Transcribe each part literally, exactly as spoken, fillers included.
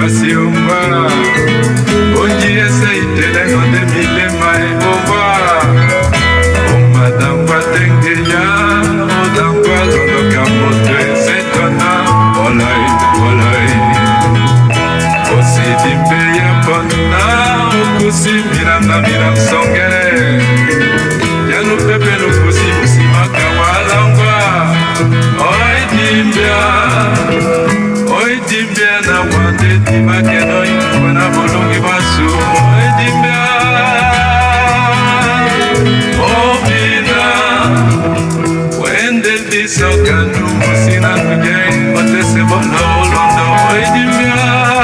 pasiumba Onji ese itele no de milema e bomba Omadangwa tengeya Odangwa londo kamote setona Olai, olai Osi dimbe ya pona Okusi miranda miram songe Yanu pepe no kusi kusi makawalangwa Oi dimbia Oi dimbia na wande dimakeno Wana bolongi basu Oi dimbia Obina Wende disokanu Musina kujei Ote sebono londo Oi dimbia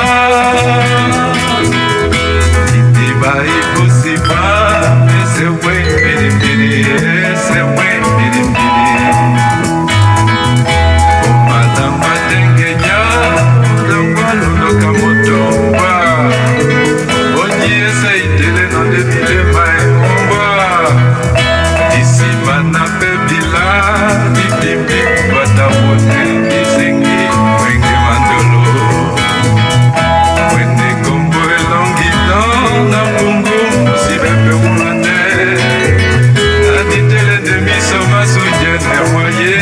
Itiba ikusiba Ese wen bidim bidi Ese wen bidim bidi Omadamba tengeja Odangwa londo kamotomba Onji ese itele no de milema e omba Isima na pebila Bibimbi kwata wote Isengi wenge mandolo Wende kombo elongito Na pungu Sibepe umande Aditele de miso masujene waye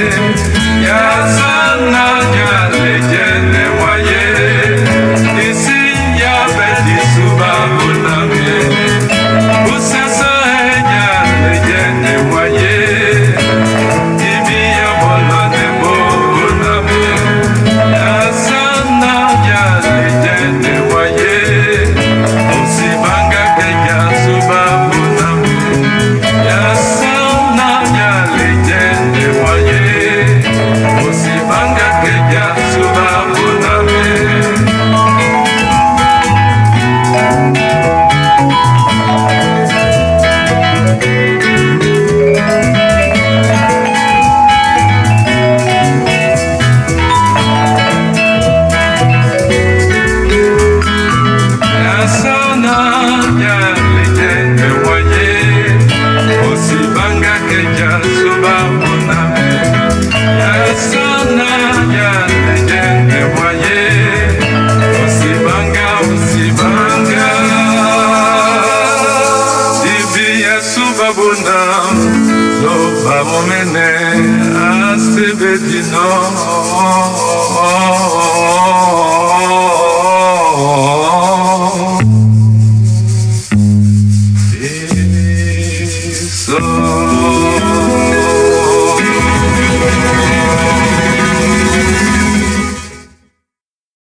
Yazana jale jene waye Isinya beti suba uname Usasa jale jene waye Ibiya bolane bo uname Yazana jale jene waye Usibanga keja suba uname Yazana jale jene waye Usibanga keja suba uname Yazana jale jene waye Usibanga keja suba uname Yazana jale jene waye Usibanga usibanga Ibiya suba bunam Loba momene Asebe dino